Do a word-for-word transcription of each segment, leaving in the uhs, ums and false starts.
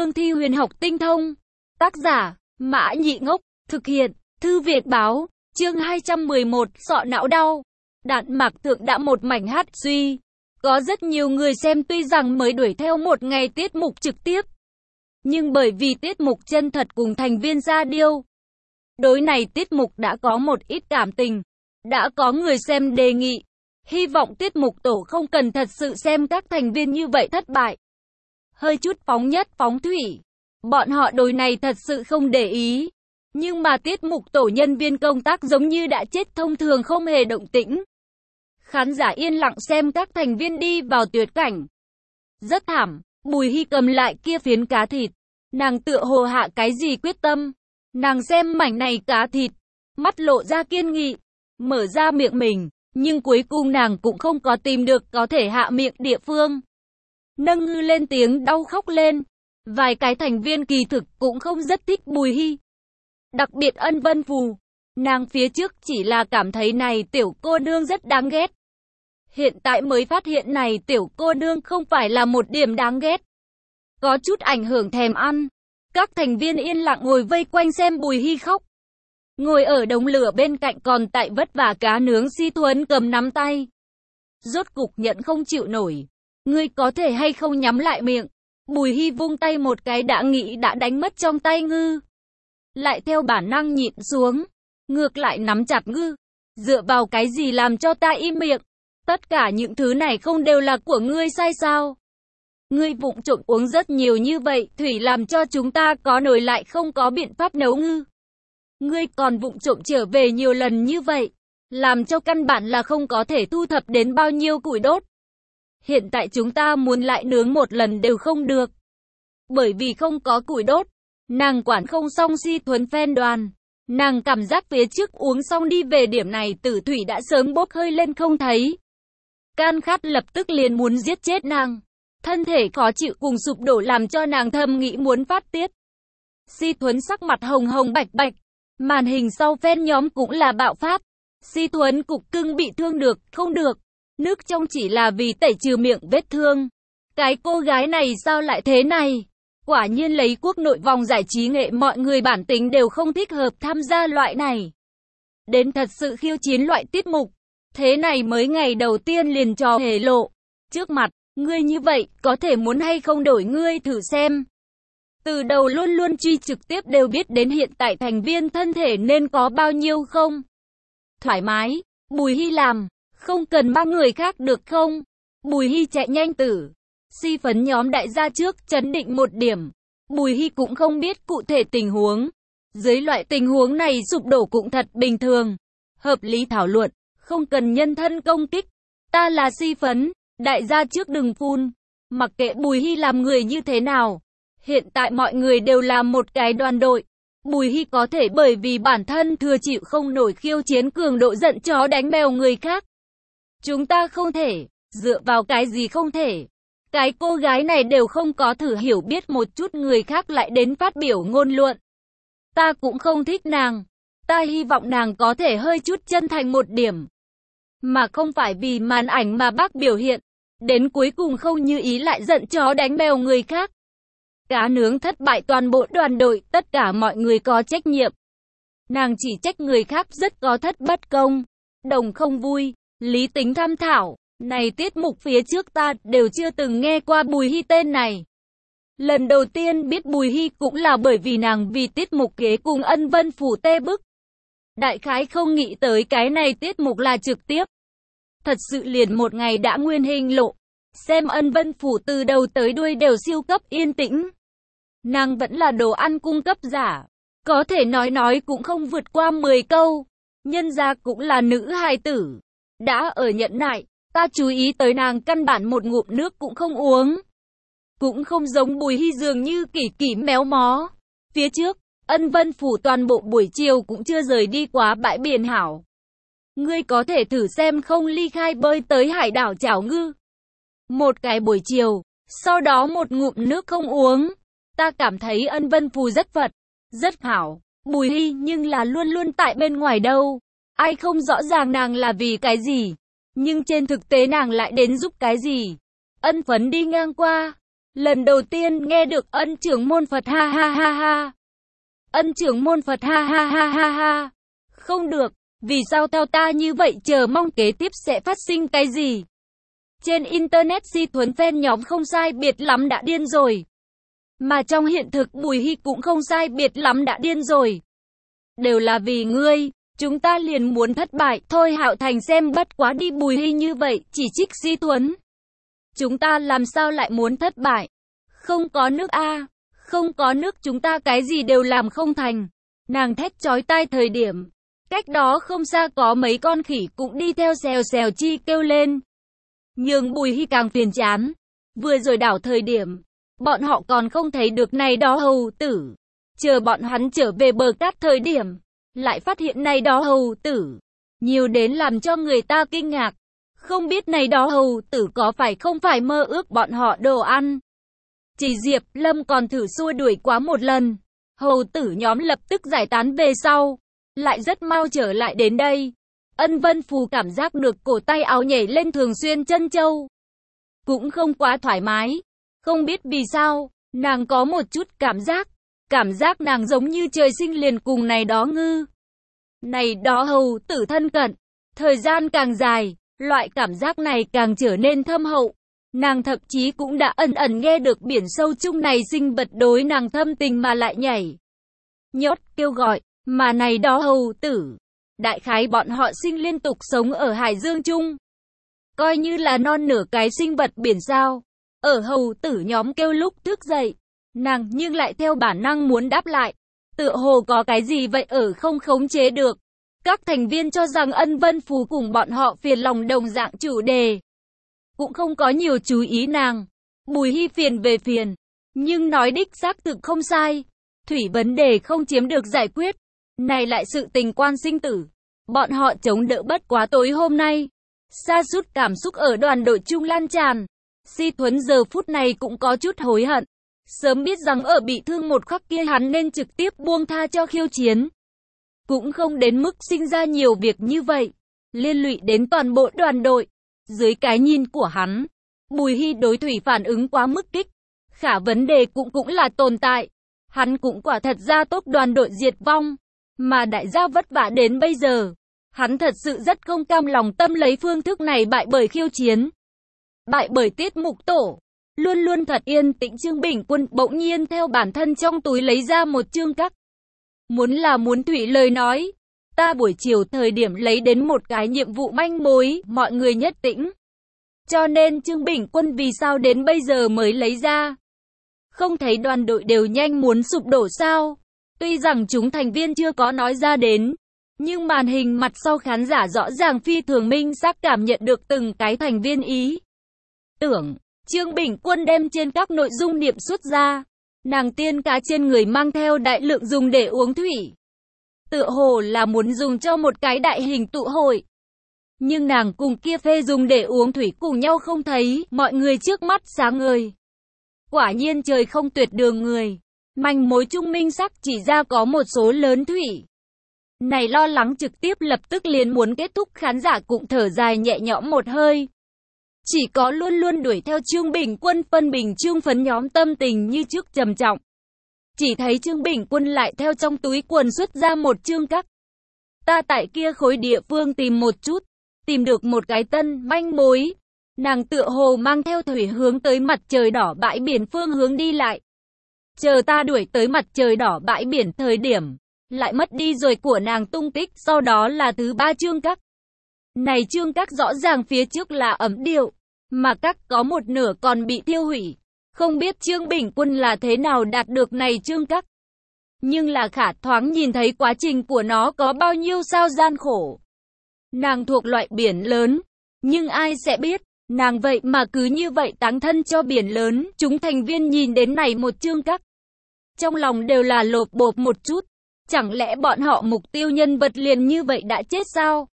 cương thi huyền học tinh thông. Tác giả, Mã Nhị Ngốc, thực hiện, Thư Việt báo, chương hai trăm mười một, sọ não đau. Đạn mạc thượng đã một mảnh hát suy. Có rất nhiều người xem tuy rằng mới đuổi theo một ngày tiết mục trực tiếp. Nhưng bởi vì tiết mục chân thật cùng thành viên ra điêu. Đối này tiết mục đã có một ít cảm tình. Đã có người xem đề nghị. Hy vọng tiết mục tổ không cần thật sự xem các thành viên như vậy thất bại. Hơi chút phóng nhất phóng thủy. Bọn họ đối này thật sự không để ý. Nhưng mà tiết mục tổ nhân viên công tác giống như đã chết thông thường không hề động tĩnh. Khán giả yên lặng xem các thành viên đi vào tuyệt cảnh. Rất thảm, Bùi Hy cầm lại kia phiến cá thịt. Nàng tựa hồ hạ cái gì quyết tâm. Nàng xem mảnh này cá thịt. Mắt lộ ra kiên nghị. Mở ra miệng mình. Nhưng cuối cùng nàng cũng không có tìm được có thể hạ miệng địa phương. Nâng ngư lên tiếng đau khóc lên. Vài cái thành viên kỳ thực cũng không rất thích Bùi Hy. Đặc biệt Ân Vân Phù. Nàng phía trước chỉ là cảm thấy này tiểu cô nương rất đáng ghét. Hiện tại mới phát hiện này tiểu cô nương không phải là một điểm đáng ghét. Có chút ảnh hưởng thèm ăn. Các thành viên yên lặng ngồi vây quanh xem Bùi Hy khóc. Ngồi ở đống lửa bên cạnh còn tại vất vả cá nướng Si Thuấn cầm nắm tay. Rốt cục nhận không chịu nổi. Ngươi có thể hay không nhắm lại miệng. Bùi Hy vung tay một cái đã nghĩ đã đánh mất trong tay ngư. Lại theo bản năng nhịn xuống. Ngược lại nắm chặt ngư. Dựa vào cái gì làm cho ta im miệng? Tất cả những thứ này không đều là của ngươi sai sao? Ngươi vụng trộm uống rất nhiều như vậy, thủy làm cho chúng ta có nổi lại không có biện pháp nấu ngư. Ngươi còn vụng trộm trở về nhiều lần như vậy, làm cho căn bản là không có thể thu thập đến bao nhiêu củi đốt. Hiện tại chúng ta muốn lại nướng một lần đều không được. Bởi vì không có củi đốt, nàng quản không xong Si Thuấn phen đoàn. Nàng cảm giác phía trước uống xong đi về điểm này tử thủy đã sớm bốc hơi lên không thấy. Can khát lập tức liền muốn giết chết nàng. Thân thể khó chịu cùng sụp đổ làm cho nàng thầm nghĩ muốn phát tiết. Si Thuấn sắc mặt hồng hồng bạch bạch. Màn hình sau phen nhóm cũng là bạo phát. Si Thuấn cục cưng bị thương được, không được. Nước trong chỉ là vì tẩy trừ miệng vết thương. Cái cô gái này sao lại thế này? Quả nhiên lấy quốc nội vòng giải trí nghệ mọi người bản tính đều không thích hợp tham gia loại này. Đến thật sự khiêu chiến loại tiết mục. Thế này mới ngày đầu tiên liền trò hề lộ. Trước mặt, ngươi như vậy, có thể muốn hay không đổi ngươi thử xem. Từ đầu luôn luôn truy trực tiếp đều biết đến hiện tại thành viên thân thể nên có bao nhiêu không? Thoải mái, Bùi Hy làm, không cần ba người khác được không? Bùi Hy chạy nhanh tử. Si phấn nhóm đại gia trước chấn định một điểm. Bùi Hy cũng không biết cụ thể tình huống. Dưới loại tình huống này sụp đổ cũng thật bình thường. Hợp lý thảo luận, không cần nhân thân công kích. Ta là Si phấn, đại gia trước đừng phun. Mặc kệ Bùi Hy làm người như thế nào. Hiện tại mọi người đều là một cái đoàn đội. Bùi Hy có thể bởi vì bản thân thừa chịu không nổi khiêu chiến cường độ giận chó đánh mèo người khác. Chúng ta không thể, dựa vào cái gì không thể. Cái cô gái này đều không có thử hiểu biết một chút người khác lại đến phát biểu ngôn luận. Ta cũng không thích nàng. Ta hy vọng nàng có thể hơi chút chân thành một điểm. Mà không phải vì màn ảnh mà bác biểu hiện. Đến cuối cùng không như ý lại giận chó đánh mèo người khác. Cá nướng thất bại toàn bộ đoàn đội, tất cả mọi người có trách nhiệm. Nàng chỉ trách người khác rất có thất bất công. Đồng không vui, lý tính tham thảo. Này tiết mục phía trước ta đều chưa từng nghe qua Bùi Hy tên này. Lần đầu tiên biết Bùi Hy cũng là bởi vì nàng vì tiết mục kế cùng Ân Vân Phủ tê bức. Đại khái không nghĩ tới cái này tiết mục là trực tiếp. Thật sự liền một ngày đã nguyên hình lộ. Xem Ân Vân Phủ từ đầu tới đuôi đều siêu cấp yên tĩnh. Nàng vẫn là đồ ăn cung cấp giả. Có thể nói nói cũng không vượt qua mười câu. Nhân ra cũng là nữ hài tử. Đã ở nhận nại, ta chú ý tới nàng căn bản một ngụm nước cũng không uống. Cũng không giống Bùi Hy dường như kỳ kỳ méo mó. Phía trước, Ân Vân Phủ toàn bộ buổi chiều cũng chưa rời đi quá bãi biển hảo. Ngươi có thể thử xem không ly khai bơi tới hải đảo Chảo Ngư. Một cái buổi chiều, sau đó một ngụm nước không uống. Ta cảm thấy Ân Vân Phù rất vật, rất hảo. Bùi Hy nhưng là luôn luôn tại bên ngoài đâu. Ai không rõ ràng nàng là vì cái gì. Nhưng trên thực tế nàng lại đến giúp cái gì. Ân Phấn đi ngang qua. Lần đầu tiên nghe được Ân trưởng môn Phật ha ha ha ha. Ân trưởng môn Phật ha ha ha ha ha. Không được, vì sao theo ta như vậy, chờ mong kế tiếp sẽ phát sinh cái gì? Trên Internet Si Thuấn fan nhóm không sai biệt lắm đã điên rồi. Mà trong hiện thực Bùi Hy cũng không sai biệt lắm đã điên rồi. Đều là vì ngươi, chúng ta liền muốn thất bại. Thôi Hạo Thành xem bất quá đi, Bùi Hy như vậy, chỉ trích Si Thuấn. Chúng ta làm sao lại muốn thất bại? Không có nước a, không có nước chúng ta cái gì đều làm không thành. Nàng thét chói tai thời điểm. Cách đó không xa có mấy con khỉ cũng đi theo xèo xèo chi kêu lên. Nhưng Bùi Hy càng phiền chán. Vừa rồi đảo thời điểm, bọn họ còn không thấy được này đó hầu tử. Chờ bọn hắn trở về bờ cát thời điểm, lại phát hiện này đó hầu tử. Nhiều đến làm cho người ta kinh ngạc. Không biết này đó hầu tử có phải không phải mơ ước bọn họ đồ ăn. Chỉ Diệp Lâm còn thử xua đuổi quá một lần. Hầu tử nhóm lập tức giải tán về sau. Lại rất mau trở lại đến đây. Ân Vân Phù cảm giác được cổ tay áo nhảy lên thường xuyên chân châu. Cũng không quá thoải mái. Không biết vì sao, nàng có một chút cảm giác. Cảm giác nàng giống như trời sinh liền cùng này đó ngư. Này đó hầu tử thân cận. Thời gian càng dài, loại cảm giác này càng trở nên thâm hậu. Nàng thậm chí cũng đã ẩn ẩn nghe được biển sâu chung này sinh vật đối nàng thâm tình mà lại nhảy nhót kêu gọi. Mà này đó hầu tử, đại khái bọn họ sinh liên tục sống ở hải dương chung. Coi như là non nửa cái sinh vật biển sao. Ở hầu tử nhóm kêu lúc thức dậy, nàng nhưng lại theo bản năng muốn đáp lại. Tựa hồ có cái gì vậy ở không khống chế được. Các thành viên cho rằng Ân Vân Phù cùng bọn họ phiền lòng đồng dạng chủ đề. Cũng không có nhiều chú ý nàng. Bùi Hy phiền về phiền. Nhưng nói đích xác thực không sai. Thủy vấn đề không chiếm được giải quyết. Này lại sự tình quan sinh tử. Bọn họ chống đỡ bất quá tối hôm nay. Sa sút cảm xúc ở đoàn đội chung lan tràn. Si Thuấn giờ phút này cũng có chút hối hận. Sớm biết rằng ở bị thương một khắc kia hắn nên trực tiếp buông tha cho khiêu chiến. Cũng không đến mức sinh ra nhiều việc như vậy. Liên lụy đến toàn bộ đoàn đội. Dưới cái nhìn của hắn, Bùi Hy đối Thủy phản ứng quá mức kích. Khả vấn đề cũng cũng là tồn tại. Hắn cũng quả thật ra tốt đoàn đội diệt vong. Mà đại gia vất vả đến bây giờ. Hắn thật sự rất không cam lòng tâm lấy phương thức này bại bởi khiêu chiến. Bại bởi tiết mục tổ. Luôn luôn thật yên tĩnh Trương Bình Quân bỗng nhiên theo bản thân trong túi lấy ra một chương cắc. Muốn là muốn Thủy lời nói. Ta buổi chiều thời điểm lấy đến một cái nhiệm vụ manh mối, mọi người nhất tĩnh. Cho nên Trương Bình Quân vì sao đến bây giờ mới lấy ra. Không thấy đoàn đội đều nhanh muốn sụp đổ sao. Tuy rằng chúng thành viên chưa có nói ra đến. Nhưng màn hình mặt sau khán giả rõ ràng phi thường minh xác cảm nhận được từng cái thành viên ý. Tưởng, Trương Bình Quân đem trên các nội dung niệm xuất ra. Nàng tiên cá trên người mang theo đại lượng dùng để uống thủy. Tựa hồ là muốn dùng cho một cái đại hình tụ hội. Nhưng nàng cùng kia phê dùng để uống thủy cùng nhau không thấy, mọi người trước mắt sáng ngời. Quả nhiên trời không tuyệt đường người. Manh mối chung minh sắc chỉ ra có một số lớn thủy. Này lo lắng trực tiếp lập tức liền muốn kết thúc, khán giả cũng thở dài nhẹ nhõm một hơi. Chỉ có luôn luôn đuổi theo Trương Bình Quân phân bình Trương Phấn nhóm tâm tình như trước trầm trọng. Chỉ thấy Trương Bình Quân lại theo trong túi quần xuất ra một chương cắc. Ta tại kia khối địa phương tìm một chút, tìm được một cái tân manh mối. Nàng tựa hồ mang theo Thủy hướng tới mặt trời đỏ bãi biển phương hướng đi lại. Chờ ta đuổi tới mặt trời đỏ bãi biển thời điểm, lại mất đi rồi của nàng tung tích, sau đó là thứ ba chương cắc. Này chương cắc rõ ràng phía trước là ấm điệu, mà cắc có một nửa còn bị tiêu hủy. Không biết Trương Bình Quân là thế nào đạt được này chương cắc. Nhưng là khả thoáng nhìn thấy quá trình của nó có bao nhiêu sao gian khổ. Nàng thuộc loại biển lớn, nhưng ai sẽ biết, nàng vậy mà cứ như vậy táng thân cho biển lớn. Chúng thành viên nhìn đến này một chương cắc. Trong lòng đều là lột bột một chút. Chẳng lẽ bọn họ mục tiêu nhân vật liền như vậy đã chết sao?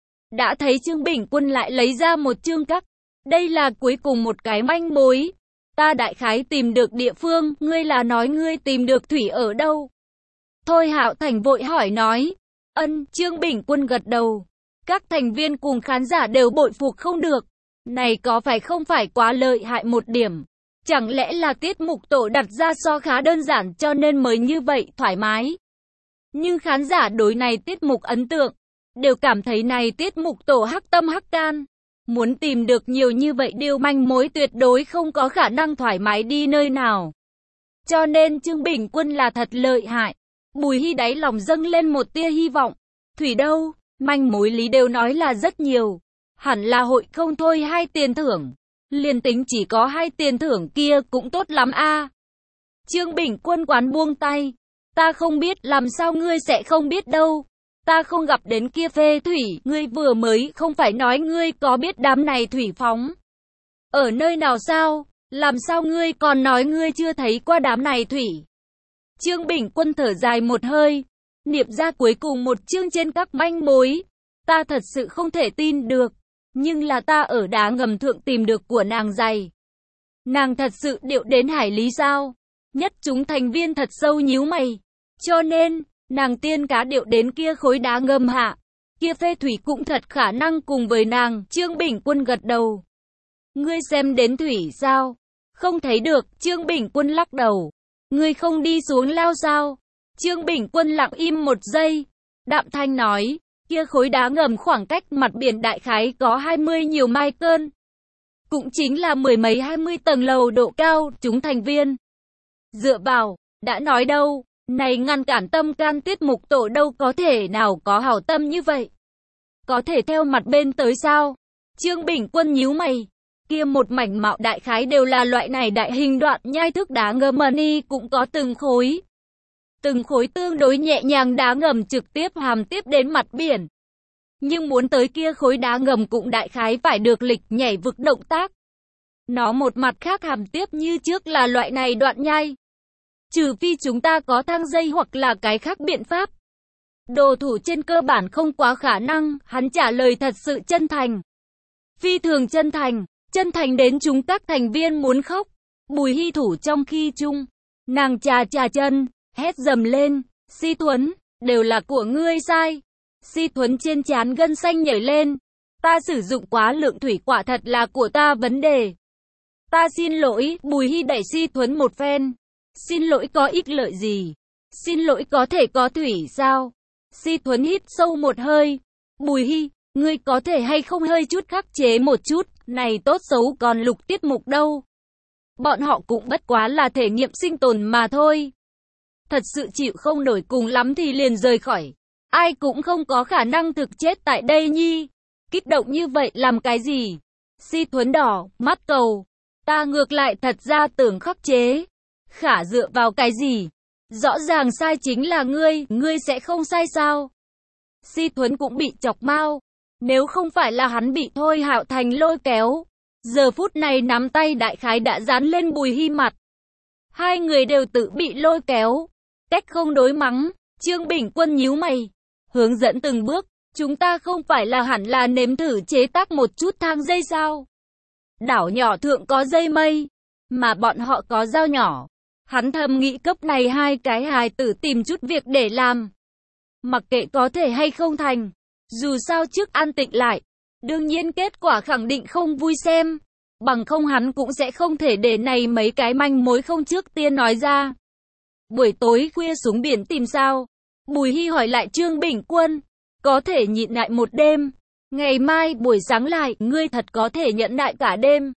Đã thấy Trương Bình Quân lại lấy ra một chương cắc. Đây là cuối cùng một cái manh mối. Ta đại khái tìm được địa phương, ngươi là nói ngươi tìm được thủy ở đâu? Thôi Hạo Thành vội hỏi nói. Ân, Trương Bình Quân gật đầu. Các thành viên cùng khán giả đều bội phục không được. Này có phải không phải quá lợi hại một điểm? Chẳng lẽ là tiết mục tổ đặt ra so khá đơn giản cho nên mới như vậy thoải mái. Nhưng khán giả đối này tiết mục ấn tượng, đều cảm thấy này tiết mục tổ hắc tâm hắc can. Muốn tìm được nhiều như vậy điều manh mối tuyệt đối không có khả năng thoải mái đi nơi nào. Cho nên Trương Bình Quân là thật lợi hại. Bùi Hi đáy lòng dâng lên một tia hy vọng. Thủy đâu, manh mối lý đều nói là rất nhiều. Hẳn là hội không thôi hai tiền thưởng. Liền tính chỉ có hai tiền thưởng kia cũng tốt lắm a. Trương Bình Quân quán buông tay. Ta không biết, làm sao ngươi sẽ không biết đâu. Ta không gặp đến kia phê thủy, ngươi vừa mới không phải nói ngươi có biết đám này thủy phóng. Ở nơi nào sao? Làm sao ngươi còn nói ngươi chưa thấy qua đám này thủy? Trương Bình Quân thở dài một hơi, niệm ra cuối cùng một chương trên các manh mối. Ta thật sự không thể tin được, nhưng là ta ở đá ngầm thượng tìm được của nàng giày. Nàng thật sự điệu đến hải lý sao? Nhất chúng thành viên thật sâu nhíu mày. Cho nên, nàng tiên cá điệu đến kia khối đá ngầm hạ. Kia phê thủy cũng thật khả năng cùng với nàng. Trương Bình Quân gật đầu. Ngươi xem đến thủy sao? Không thấy được. Trương Bình Quân lắc đầu. Ngươi không đi xuống lao sao? Trương Bình Quân lặng im một giây. Đạm thanh nói. Kia khối đá ngầm khoảng cách mặt biển đại khái có hai mươi nhiều mai cơn. Cũng chính là mười mấy hai mươi tầng lầu độ cao. Chúng thành viên dựa vào, đã nói đâu. Này ngăn cản tâm can tiết mục tổ đâu có thể nào có hảo tâm như vậy. Có thể theo mặt bên tới sao? Trương Bình Quân nhíu mày. Kia một mảnh mạo đại khái đều là loại này đại hình đoạn nhai thức đá ngầm money cũng có từng khối. Từng khối tương đối nhẹ nhàng đá ngầm trực tiếp hàm tiếp đến mặt biển. Nhưng muốn tới kia khối đá ngầm cũng đại khái phải được lịch nhảy vực động tác. Nó một mặt khác hàm tiếp như trước là loại này đoạn nhai. Trừ phi chúng ta có thang dây hoặc là cái khác biện pháp. Đồ thủ trên cơ bản không quá khả năng, hắn trả lời thật sự chân thành. Phi thường chân thành, chân thành đến chúng các thành viên muốn khóc. Bùi Hi thủ trong khi chung, nàng trà trà chân, hét dầm lên, Si Thuấn, đều là của ngươi sai. Si Thuấn trên trán gân xanh nhảy lên. Ta sử dụng quá lượng thủy quả thật là của ta vấn đề. Ta xin lỗi, Bùi Hi đẩy Si Thuấn một phen. Xin lỗi có ích lợi gì? Xin lỗi có thể có thủy sao? Si Thuấn hít sâu một hơi. Bùi Hi, ngươi có thể hay không hơi chút khắc chế một chút, này tốt xấu còn lục tiết mục đâu. Bọn họ cũng bất quá là thể nghiệm sinh tồn mà thôi. Thật sự chịu không nổi cùng lắm thì liền rời khỏi. Ai cũng không có khả năng thực chết tại đây nhi. Kích động như vậy làm cái gì? Si Thuấn đỏ, mắt cầu. Ta ngược lại thật ra tưởng khắc chế. Khả dựa vào cái gì? Rõ ràng sai chính là ngươi, ngươi sẽ không sai sao? Si Thuấn cũng bị chọc mau. Nếu không phải là hắn bị Thôi Hạo Thành lôi kéo, giờ phút này nắm tay đại khái đã dán lên Bùi Hi mặt. Hai người đều tự bị lôi kéo. Cách không đối mắng, Trương Bình Quân nhíu mày. Hướng dẫn từng bước, chúng ta không phải là hẳn là nếm thử chế tác một chút thang dây sao? Đảo nhỏ thượng có dây mây, mà bọn họ có dao nhỏ. Hắn thầm nghĩ cấp này hai cái hài tử tìm chút việc để làm. Mặc kệ có thể hay không thành. Dù sao trước an tịnh lại. Đương nhiên kết quả khẳng định không vui xem. Bằng không hắn cũng sẽ không thể để này mấy cái manh mối không trước tiên nói ra. Buổi tối khuya xuống biển tìm sao? Bùi Hi hỏi lại Trương Bình Quân. Có thể nhịn lại một đêm. Ngày mai buổi sáng lại, ngươi thật có thể nhẫn nại cả đêm.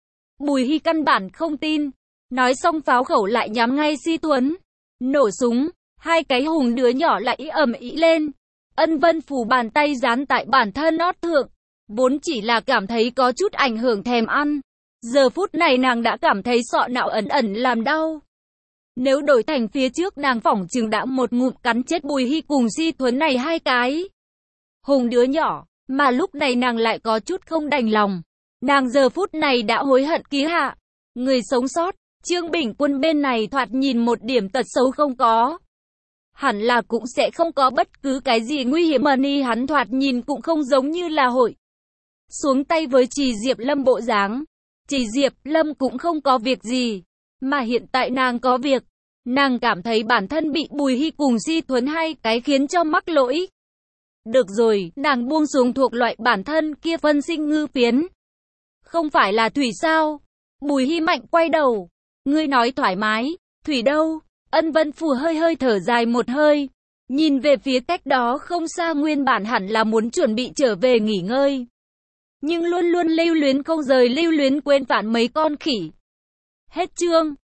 Bùi Hi căn bản không tin. Nói xong pháo khẩu lại nhắm ngay Si Thuấn. Nổ súng, hai cái hùng đứa nhỏ lại ầm ĩ lên. Ân Vân phủ bàn tay dán tại bản thân nót thượng. Vốn chỉ là cảm thấy có chút ảnh hưởng thèm ăn. Giờ phút này nàng đã cảm thấy sọ não ẩn ẩn làm đau. Nếu đổi thành phía trước nàng phỏng chừng đã một ngụm cắn chết Bùi Hi cùng Si Thuấn này hai cái hùng đứa nhỏ. Mà lúc này nàng lại có chút không đành lòng. Nàng giờ phút này đã hối hận ký hạ. Người sống sót. Trương Bình Quân bên này thoạt nhìn một điểm tật xấu không có. Hẳn là cũng sẽ không có bất cứ cái gì nguy hiểm mà ni hắn thoạt nhìn cũng không giống như là hội xuống tay với Trì Diệp Lâm bộ dáng. Trì Diệp Lâm cũng không có việc gì. Mà hiện tại nàng có việc. Nàng cảm thấy bản thân bị Bùi Hi cùng Si Thuấn hai cái khiến cho mắc lỗi. Được rồi, nàng buông xuống thuộc loại bản thân kia phân sinh ngư phiến. Không phải là thủy sao? Bùi Hy Mạnh quay đầu. Ngươi nói thoải mái, Thủy đâu? Ân Vân Phù hơi hơi thở dài một hơi. Nhìn về phía cách đó không xa, nguyên bản hẳn là muốn chuẩn bị trở về nghỉ ngơi. Nhưng luôn luôn lưu luyến không rời, lưu luyến quên phản mấy con khỉ. Hết chương.